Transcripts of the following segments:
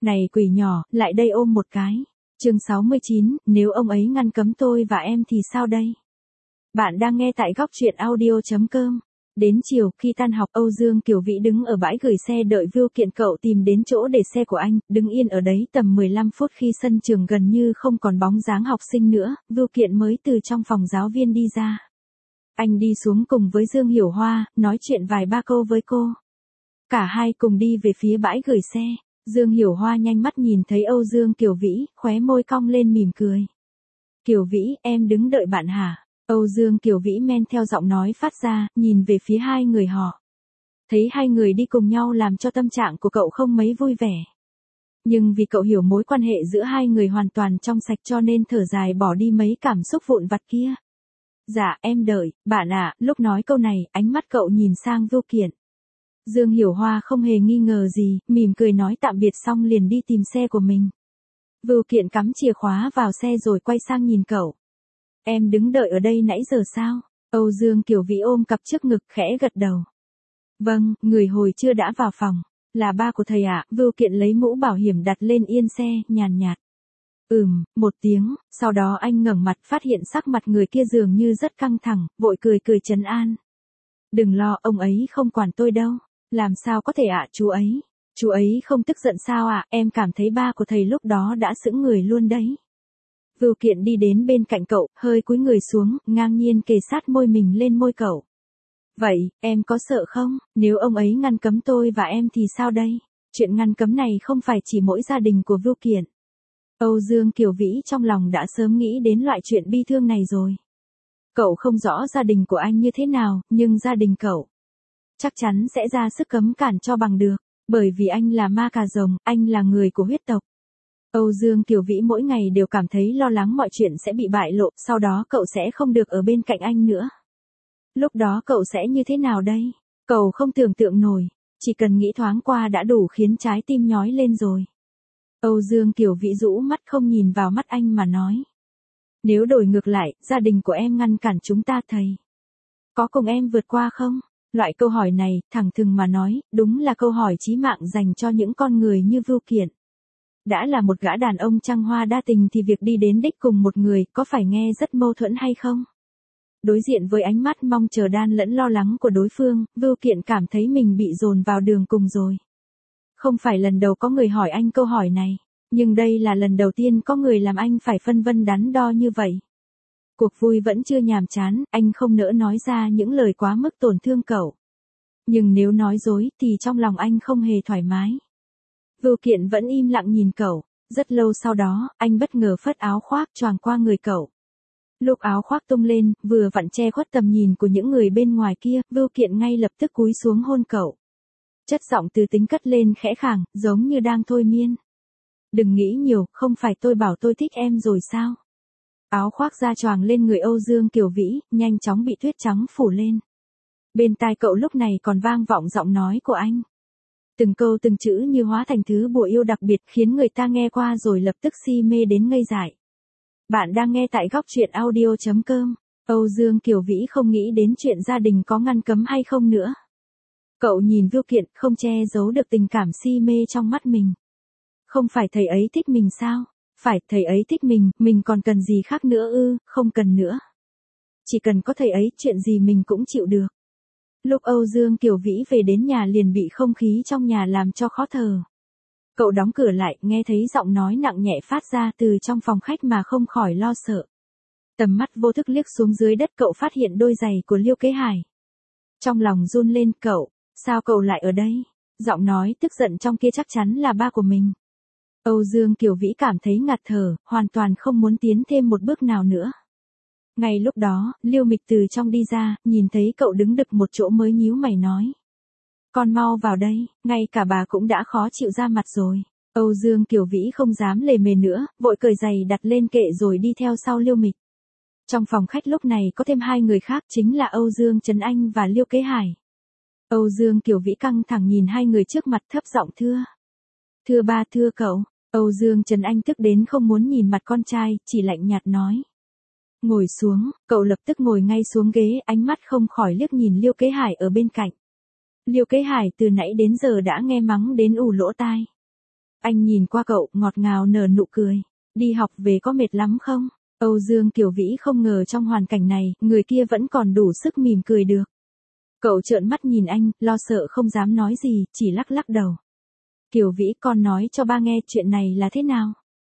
Này quỷ nhỏ, lại đây ôm một cái. Chương 69, nếu ông ấy ngăn cấm tôi và em thì sao đây? Bạn đang nghe tại góc truyện audio.com. Đến chiều, khi tan học, Âu Dương Kiều Vĩ đứng ở bãi gửi xe đợi Vưu Kiện. Cậu tìm đến chỗ để xe của anh, đứng yên ở đấy tầm 15 phút. Khi sân trường gần như không còn bóng dáng học sinh nữa, Vưu Kiện mới từ trong phòng giáo viên đi ra. Anh đi xuống cùng với Dương Hiểu Hoa, nói chuyện vài ba câu với cô. Cả hai cùng đi về phía bãi gửi xe. Dương Hiểu Hoa nhanh mắt nhìn thấy Âu Dương Kiều Vĩ, khóe môi cong lên mỉm cười. Kiều Vĩ, em đứng đợi bạn hả? Âu Dương Kiều Vĩ men theo giọng nói phát ra, nhìn về phía hai người họ. Thấy hai người đi cùng nhau làm cho tâm trạng của cậu không mấy vui vẻ. Nhưng vì cậu hiểu mối quan hệ giữa hai người hoàn toàn trong sạch cho nên thở dài bỏ đi mấy cảm xúc vụn vặt kia. Dạ, em đợi, bạn ạ. Lúc nói câu này, ánh mắt cậu nhìn sang Vưu Kiện. Dương Hiểu Hoa không hề nghi ngờ gì, mỉm cười nói tạm biệt xong liền đi tìm xe của mình. Vưu Kiện cắm chìa khóa vào xe rồi quay sang nhìn cậu. Em đứng đợi ở đây nãy giờ sao? Âu Dương Kiều Vĩ ôm cặp trước ngực khẽ gật đầu. Vâng, người hồi trưa đã vào phòng. Là ba của thầy ạ. Vưu Kiện lấy mũ bảo hiểm đặt lên yên xe, nhàn nhạt. Một tiếng, sau đó anh ngẩng mặt phát hiện sắc mặt người kia dường như rất căng thẳng, vội cười trấn an. Đừng lo, ông ấy không quản tôi đâu. Làm sao có thể ạ chú ấy? Chú ấy không tức giận sao ạ? Em cảm thấy ba của thầy lúc đó đã sững người luôn đấy. Vưu Kiện đi đến bên cạnh cậu, hơi cúi người xuống, ngang nhiên kề sát môi mình lên môi cậu. Vậy, em có sợ không? Nếu ông ấy ngăn cấm tôi và em thì sao đây? Chuyện ngăn cấm này không phải chỉ mỗi gia đình của Vưu Kiện. Âu Dương Kiều Vĩ trong lòng đã sớm nghĩ đến loại chuyện bi thương này rồi. Cậu không rõ gia đình của anh như thế nào, nhưng gia đình cậu chắc chắn sẽ ra sức cấm cản cho bằng được, bởi vì anh là ma cà rồng, anh là người của huyết tộc. Âu Dương Kiều Vĩ mỗi ngày đều cảm thấy lo lắng mọi chuyện sẽ bị bại lộ, sau đó cậu sẽ không được ở bên cạnh anh nữa. Lúc đó cậu sẽ như thế nào đây? Cậu không tưởng tượng nổi, chỉ cần nghĩ thoáng qua đã đủ khiến trái tim nhói lên rồi. Âu Dương Kiều Vĩ rũ mắt không nhìn vào mắt anh mà nói. Nếu đổi ngược lại, gia đình của em ngăn cản chúng ta thầy có cùng em vượt qua không? Loại câu hỏi này, thẳng thừng mà nói, đúng là câu hỏi chí mạng dành cho những con người như Vưu Kiện. Đã là một gã đàn ông trăng hoa đa tình thì việc đi đến đích cùng một người có phải nghe rất mâu thuẫn hay không? Đối diện với ánh mắt mong chờ đan lẫn lo lắng của đối phương, Vưu Kiện cảm thấy mình bị dồn vào đường cùng rồi. Không phải lần đầu có người hỏi anh câu hỏi này, nhưng đây là lần đầu tiên có người làm anh phải phân vân đắn đo như vậy. Cuộc vui vẫn chưa nhàm chán, anh không nỡ nói ra những lời quá mức tổn thương cậu. Nhưng nếu nói dối thì trong lòng anh không hề thoải mái. Vưu Kiện vẫn im lặng nhìn cậu, rất lâu sau đó, anh bất ngờ phất áo khoác choàng qua người cậu. Lúc áo khoác tung lên, vừa vặn che khuất tầm nhìn của những người bên ngoài kia, Vưu Kiện ngay lập tức cúi xuống hôn cậu. Chất giọng từ tính cất lên khẽ khàng, giống như đang thôi miên. Đừng nghĩ nhiều, không phải tôi bảo tôi thích em rồi sao? Áo khoác da choàng lên người Âu Dương Kiều Vĩ, nhanh chóng bị tuyết trắng phủ lên. Bên tai cậu lúc này còn vang vọng giọng nói của anh. Từng câu từng chữ như hóa thành thứ bùa yêu đặc biệt khiến người ta nghe qua rồi lập tức si mê đến ngây dại. Bạn đang nghe tại góc truyện audio.com. Âu Dương Kiều Vĩ không nghĩ đến chuyện gia đình có ngăn cấm hay không nữa. Cậu nhìn Vưu Kiện không che giấu được tình cảm si mê trong mắt mình. Không phải thầy ấy thích mình sao? Phải, thầy ấy thích mình còn cần gì khác nữa ư? Không cần nữa. Chỉ cần có thầy ấy, chuyện gì mình cũng chịu được. Lúc Âu Dương Kiều Vĩ về đến nhà liền bị không khí trong nhà làm cho khó thở. Cậu đóng cửa lại, nghe thấy giọng nói nặng nhẹ phát ra từ trong phòng khách mà không khỏi lo sợ. Tầm mắt vô thức liếc xuống dưới đất, cậu phát hiện đôi giày của Liêu Kế Hải. Trong lòng run lên, sao cậu lại ở đây? Giọng nói tức giận trong kia chắc chắn là ba của mình. Âu Dương Kiều Vĩ cảm thấy ngạt thở, hoàn toàn không muốn tiến thêm một bước nào nữa. Ngay lúc đó, Liêu Mịch từ trong đi ra, nhìn thấy cậu đứng đực một chỗ mới nhíu mày nói. Con mau vào đây, ngay cả bà cũng đã khó chịu ra mặt rồi. Âu Dương Kiều Vĩ không dám lề mề nữa, vội cởi giày đặt lên kệ rồi đi theo sau Liêu Mịch. Trong phòng khách lúc này có thêm hai người khác chính là Âu Dương Trấn Anh và Liêu Kế Hải. Âu Dương Kiều Vĩ căng thẳng nhìn hai người trước mặt thấp giọng thưa. Thưa ba, thưa cậu. Âu Dương Trấn Anh tức đến không muốn nhìn mặt con trai, chỉ lạnh nhạt nói. Ngồi xuống, cậu lập tức ngồi ngay xuống ghế, ánh mắt không khỏi liếc nhìn Liêu Kế Hải ở bên cạnh. Liêu Kế Hải từ nãy đến giờ đã nghe mắng đến ù lỗ tai. Anh nhìn qua cậu, ngọt ngào nở nụ cười. Đi học về có mệt lắm không? Âu Dương Kiều Vĩ không ngờ trong hoàn cảnh này, người kia vẫn còn đủ sức mỉm cười được. Cậu trợn mắt nhìn anh, lo sợ không dám nói gì, chỉ lắc lắc đầu. Kiều Vĩ, con nói cho ba nghe chuyện này là thế nào?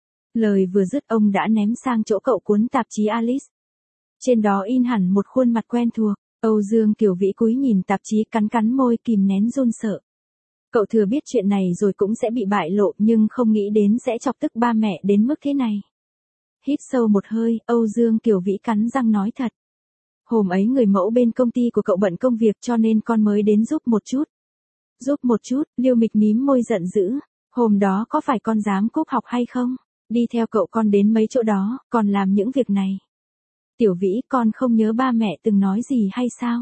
Lời vừa dứt ông đã ném sang chỗ cậu cuốn tạp chí Alice. Trên đó in hẳn một khuôn mặt quen thuộc. Âu Dương Kiều Vĩ cúi nhìn tạp chí, cắn cắn môi kìm nén run sợ. Cậu thừa biết chuyện này rồi cũng sẽ bị bại lộ nhưng không nghĩ đến sẽ chọc tức ba mẹ đến mức thế này. Hít sâu một hơi, Âu Dương Kiều Vĩ cắn răng nói thật. Hôm ấy người mẫu bên công ty của cậu bận công việc cho nên con mới đến giúp một chút. Giúp một chút, Liêu Mịch mím môi giận dữ. Hôm đó có phải con dám cúp học hay không? Đi theo cậu con đến mấy chỗ đó, còn làm những việc này. Tiểu Vĩ, con không nhớ ba mẹ từng nói gì hay sao?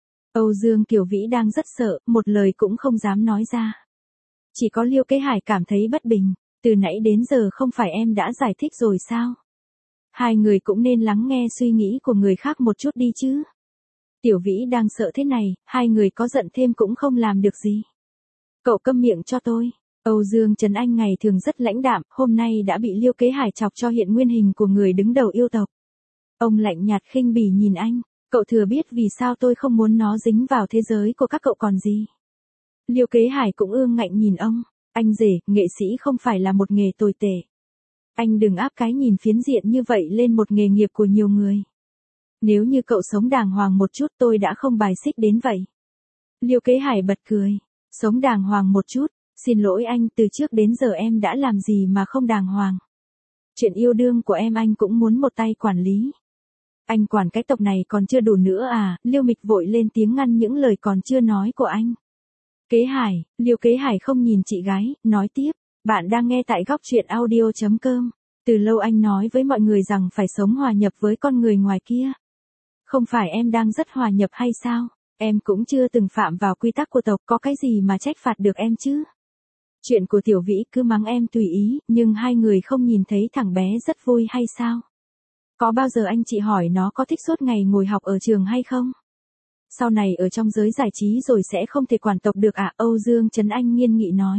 Âu Dương Kiều Vĩ đang rất sợ, một lời cũng không dám nói ra. Chỉ có Liêu Kế Hải cảm thấy bất bình, từ nãy đến giờ không phải em đã giải thích rồi sao? Hai người cũng nên lắng nghe suy nghĩ của người khác một chút đi chứ. Tiểu Vĩ đang sợ thế này, hai người có giận thêm cũng không làm được gì. Cậu câm miệng cho tôi. Âu Dương Trấn Anh ngày thường rất lãnh đạm, hôm nay đã bị Liêu Kế Hải chọc cho hiện nguyên hình của người đứng đầu yêu tộc. Ông lạnh nhạt khinh bỉ nhìn anh, cậu thừa biết vì sao tôi không muốn nó dính vào thế giới của các cậu còn gì. Liêu Kế Hải cũng ương ngạnh nhìn ông, anh rể, nghệ sĩ không phải là một nghề tồi tệ. Anh đừng áp cái nhìn phiến diện như vậy lên một nghề nghiệp của nhiều người. Nếu như cậu sống đàng hoàng một chút tôi đã không bài xích đến vậy. Liêu Kế Hải bật cười, sống đàng hoàng một chút, xin lỗi anh, từ trước đến giờ em đã làm gì mà không đàng hoàng. Chuyện yêu đương của em anh cũng muốn một tay quản lý. Anh quản cái tộc này còn chưa đủ nữa à? Liêu Mịch vội lên tiếng ngăn những lời còn chưa nói của anh. Kế Hải, Liêu Kế Hải không nhìn chị gái, nói tiếp, bạn đang nghe tại góc truyện audio.com. Từ lâu anh nói với mọi người rằng phải sống hòa nhập với con người ngoài kia. Không phải em đang rất hòa nhập hay sao? Em cũng chưa từng phạm vào quy tắc của tộc, có cái gì mà trách phạt được em chứ? Chuyện của Tiểu Vĩ cứ mắng em tùy ý, nhưng hai người không nhìn thấy thằng bé rất vui hay sao? Có bao giờ anh chị hỏi nó có thích suốt ngày ngồi học ở trường hay không? Sau này ở trong giới giải trí rồi sẽ không thể quản tộc được à? Âu Dương Trấn Anh nghiêm nghị nói.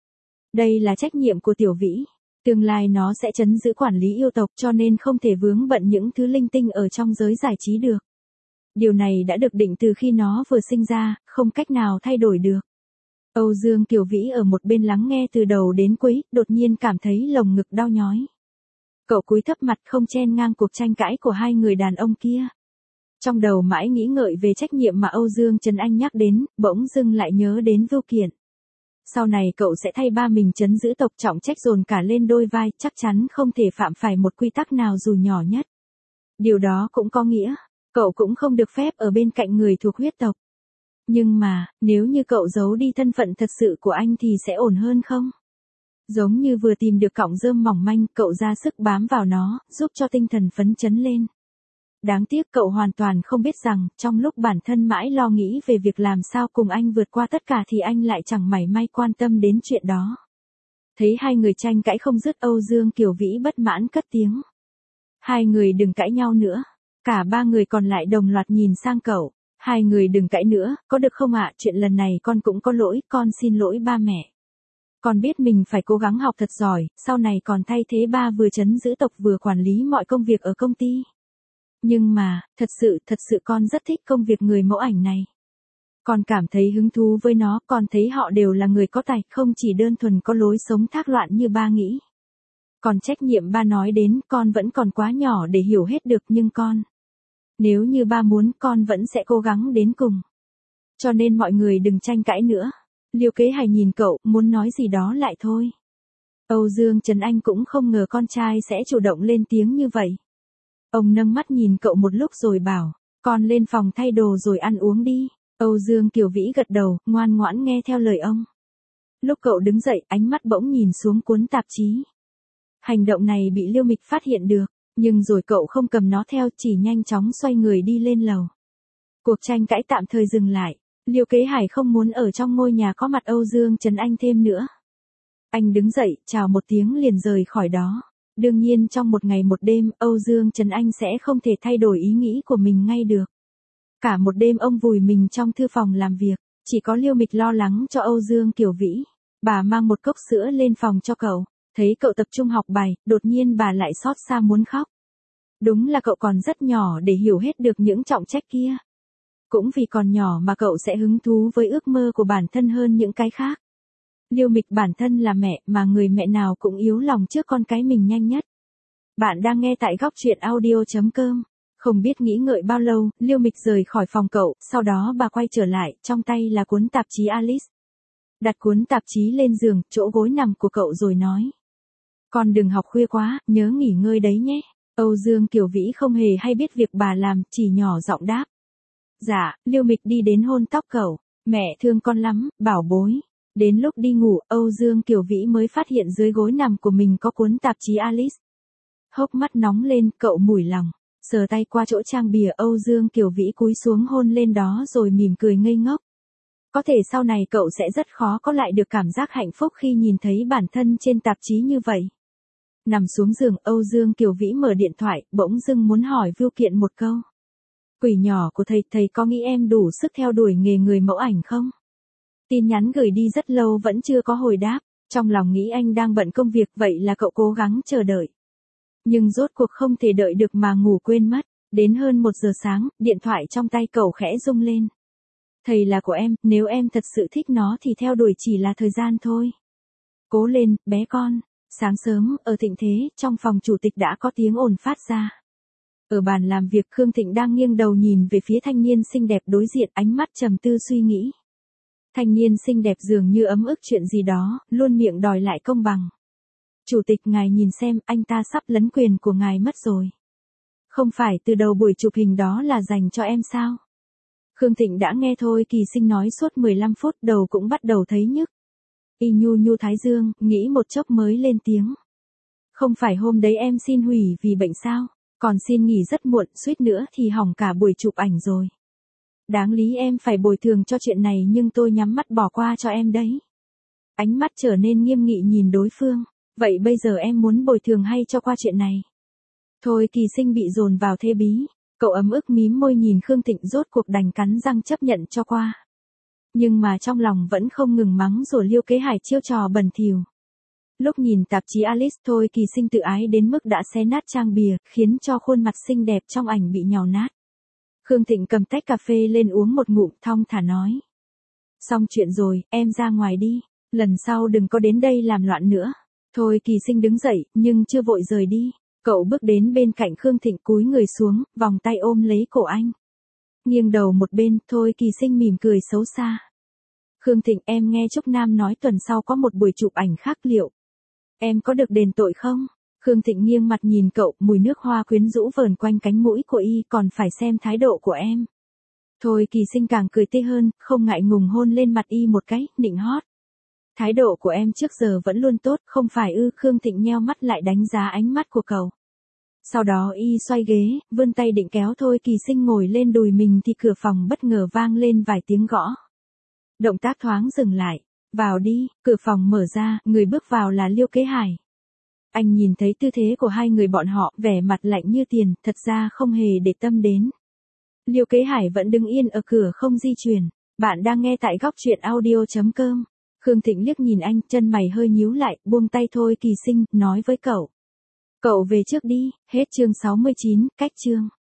Đây là trách nhiệm của Tiểu Vĩ. Tương lai nó sẽ trấn giữ quản lý yêu tộc cho nên không thể vướng bận những thứ linh tinh ở trong giới giải trí được. Điều này đã được định từ khi nó vừa sinh ra, không cách nào thay đổi được. Âu Dương Kiều Vĩ ở một bên lắng nghe từ đầu đến cuối, đột nhiên cảm thấy lồng ngực đau nhói. Cậu cúi thấp mặt không chen ngang cuộc tranh cãi của hai người đàn ông kia. Trong đầu mãi nghĩ ngợi về trách nhiệm mà Âu Dương Trấn Anh nhắc đến, bỗng dưng lại nhớ đến Vưu Kiện. Sau này cậu sẽ thay ba mình trấn giữ tộc, trọng trách dồn cả lên đôi vai, chắc chắn không thể phạm phải một quy tắc nào dù nhỏ nhất. Điều đó cũng có nghĩa, cậu cũng không được phép ở bên cạnh người thuộc huyết tộc. Nhưng mà, nếu như cậu giấu đi thân phận thật sự của anh thì sẽ ổn hơn không? Giống như vừa tìm được cọng rơm mỏng manh, cậu ra sức bám vào nó, giúp cho tinh thần phấn chấn lên. Đáng tiếc cậu hoàn toàn không biết rằng, trong lúc bản thân mãi lo nghĩ về việc làm sao cùng anh vượt qua tất cả thì anh lại chẳng mảy may quan tâm đến chuyện đó. Thấy hai người tranh cãi không dứt, Âu Dương Kiều Vĩ bất mãn cất tiếng. Hai người đừng cãi nhau nữa. Cả ba người còn lại đồng loạt nhìn sang cậu. Hai người đừng cãi nữa, có được không ạ? Chuyện lần này con cũng có lỗi, con xin lỗi ba mẹ. Con biết mình phải cố gắng học thật giỏi, sau này còn thay thế ba vừa trấn giữ tộc vừa quản lý mọi công việc ở công ty. Nhưng mà, thật sự con rất thích công việc người mẫu ảnh này. Con cảm thấy hứng thú với nó, con thấy họ đều là người có tài, không chỉ đơn thuần có lối sống thác loạn như ba nghĩ. Còn trách nhiệm ba nói đến, con vẫn còn quá nhỏ để hiểu hết được, nhưng con, nếu như ba muốn, con vẫn sẽ cố gắng đến cùng. Cho nên mọi người đừng tranh cãi nữa. Liêu Kế Hải nhìn cậu, muốn nói gì đó lại thôi. Âu Dương Trấn Anh cũng không ngờ con trai sẽ chủ động lên tiếng như vậy. Ông nâng mắt nhìn cậu một lúc rồi bảo, con lên phòng thay đồ rồi ăn uống đi. Âu Dương Kiều Vĩ gật đầu, ngoan ngoãn nghe theo lời ông. Lúc cậu đứng dậy, ánh mắt bỗng nhìn xuống cuốn tạp chí. Hành động này bị Liêu Mịch phát hiện được, nhưng rồi cậu không cầm nó theo, chỉ nhanh chóng xoay người đi lên lầu. Cuộc tranh cãi tạm thời dừng lại. Liêu Kế Hải không muốn ở trong ngôi nhà có mặt Âu Dương Trấn Anh thêm nữa. Anh đứng dậy, chào một tiếng liền rời khỏi đó. Đương nhiên trong một ngày một đêm, Âu Dương Trấn Anh sẽ không thể thay đổi ý nghĩ của mình ngay được. Cả một đêm ông vùi mình trong thư phòng làm việc, chỉ có Liêu Mịch lo lắng cho Âu Dương Kiều Vĩ. Bà mang một cốc sữa lên phòng cho cậu. Thấy cậu tập trung học bài, đột nhiên bà lại xót xa muốn khóc. Đúng là cậu còn rất nhỏ để hiểu hết được những trọng trách kia. Cũng vì còn nhỏ mà cậu sẽ hứng thú với ước mơ của bản thân hơn những cái khác. Liêu Mịch bản thân là mẹ mà người mẹ nào cũng yếu lòng trước con cái mình nhanh nhất. Bạn đang nghe tại góc truyện audio.com. Không biết nghĩ ngợi bao lâu, Liêu Mịch rời khỏi phòng cậu, sau đó bà quay trở lại, trong tay là cuốn tạp chí Alice. Đặt cuốn tạp chí lên giường, chỗ gối nằm của cậu rồi nói. Con đừng học khuya quá, nhớ nghỉ ngơi đấy nhé. Âu Dương Kiều Vĩ không hề hay biết việc bà làm, chỉ nhỏ giọng đáp. Dạ, Liêu Mịch đi đến hôn tóc cậu. Mẹ thương con lắm, bảo bối. Đến lúc đi ngủ, Âu Dương Kiều Vĩ mới phát hiện dưới gối nằm của mình có cuốn tạp chí Alice. Hốc mắt nóng lên, cậu mủi lòng. Sờ tay qua chỗ trang bìa, Âu Dương Kiều Vĩ cúi xuống hôn lên đó rồi mỉm cười ngây ngốc. Có thể sau này cậu sẽ rất khó có lại được cảm giác hạnh phúc khi nhìn thấy bản thân trên tạp chí như vậy. Nằm xuống giường, Âu Dương Kiều Vĩ mở điện thoại, bỗng dưng muốn hỏi Vưu Kiện một câu. Quỷ nhỏ của thầy có nghĩ em đủ sức theo đuổi nghề người mẫu ảnh không? Tin nhắn gửi đi rất lâu vẫn chưa có hồi đáp, trong lòng nghĩ anh đang bận công việc, vậy là cậu cố gắng chờ đợi. Nhưng rốt cuộc không thể đợi được mà ngủ quên mất, đến hơn 1 giờ sáng, điện thoại trong tay cậu khẽ rung lên. Thầy là của em, nếu em thật sự thích nó thì theo đuổi chỉ là thời gian thôi. Cố lên, bé con. Sáng sớm, ở Thịnh Thế, trong phòng chủ tịch đã có tiếng ồn phát ra. Ở bàn làm việc, Khương Thịnh đang nghiêng đầu nhìn về phía thanh niên xinh đẹp đối diện, ánh mắt trầm tư suy nghĩ. Thanh niên xinh đẹp dường như ấm ức chuyện gì đó, luôn miệng đòi lại công bằng. Chủ tịch, ngài nhìn xem, anh ta sắp lấn quyền của ngài mất rồi. Không phải từ đầu buổi chụp hình đó là dành cho em sao? Khương Thịnh đã nghe Thôi Kỳ Sinh nói suốt 15 phút, đầu cũng bắt đầu thấy nhức. Y nhu nhu thái dương, nghĩ một chốc mới lên tiếng. Không phải hôm đấy em xin hủy vì bệnh sao? Còn xin nghỉ rất muộn, suýt nữa thì hỏng cả buổi chụp ảnh rồi. Đáng lý em phải bồi thường cho chuyện này nhưng tôi nhắm mắt bỏ qua cho em đấy. Ánh mắt trở nên nghiêm nghị nhìn đối phương. Vậy bây giờ em muốn bồi thường hay cho qua chuyện này? Thôi Kỳ Sinh bị dồn vào thế bí. Cậu ấm ức mím môi nhìn Khương Thịnh, rốt cuộc đành cắn răng chấp nhận cho qua. Nhưng mà trong lòng vẫn không ngừng mắng rồi Liêu Kế Hải chiêu trò bẩn thỉu. Lúc nhìn tạp chí Alice, Thôi Kỳ Sinh tự ái đến mức đã xé nát trang bìa, khiến cho khuôn mặt xinh đẹp trong ảnh bị nhào nát. Khương Thịnh cầm tách cà phê lên uống một ngụm, thong thả nói. Xong chuyện rồi, em ra ngoài đi, lần sau đừng có đến đây làm loạn nữa. Thôi Kỳ Sinh đứng dậy, nhưng chưa vội rời đi. Cậu bước đến bên cạnh Khương Thịnh, cúi người xuống, vòng tay ôm lấy cổ anh. Nghiêng đầu một bên, Thôi Kỳ Sinh mỉm cười xấu xa. Khương Thịnh, em nghe Trúc Nam nói tuần sau có một buổi chụp ảnh khác, liệu em có được đền tội không? Khương Thịnh nghiêng mặt nhìn cậu, mùi nước hoa quyến rũ vờn quanh cánh mũi của y, còn phải xem thái độ của em. Thôi Kỳ Sinh càng cười tê hơn, không ngại ngùng hôn lên mặt y một cái, nịnh hót. Thái độ của em trước giờ vẫn luôn tốt, không phải ư? Khương Thịnh nheo mắt lại đánh giá ánh mắt của cậu. Sau đó y xoay ghế, vươn tay định kéo Thôi Kỳ Sinh ngồi lên đùi mình thì cửa phòng bất ngờ vang lên vài tiếng gõ. Động tác thoáng dừng lại. Vào đi, cửa phòng mở ra, người bước vào là Liêu Kế Hải. Anh nhìn thấy tư thế của hai người bọn họ, vẻ mặt lạnh như tiền, thật ra không hề để tâm đến. Liêu Kế Hải vẫn đứng yên ở cửa không di chuyển. Bạn đang nghe tại góc truyện audio.com. Khương Thịnh liếc nhìn anh, chân mày hơi nhíu lại, buông tay Thôi Kỳ Sinh, nói với cậu. Cậu về trước đi, hết chương 69, cách chương.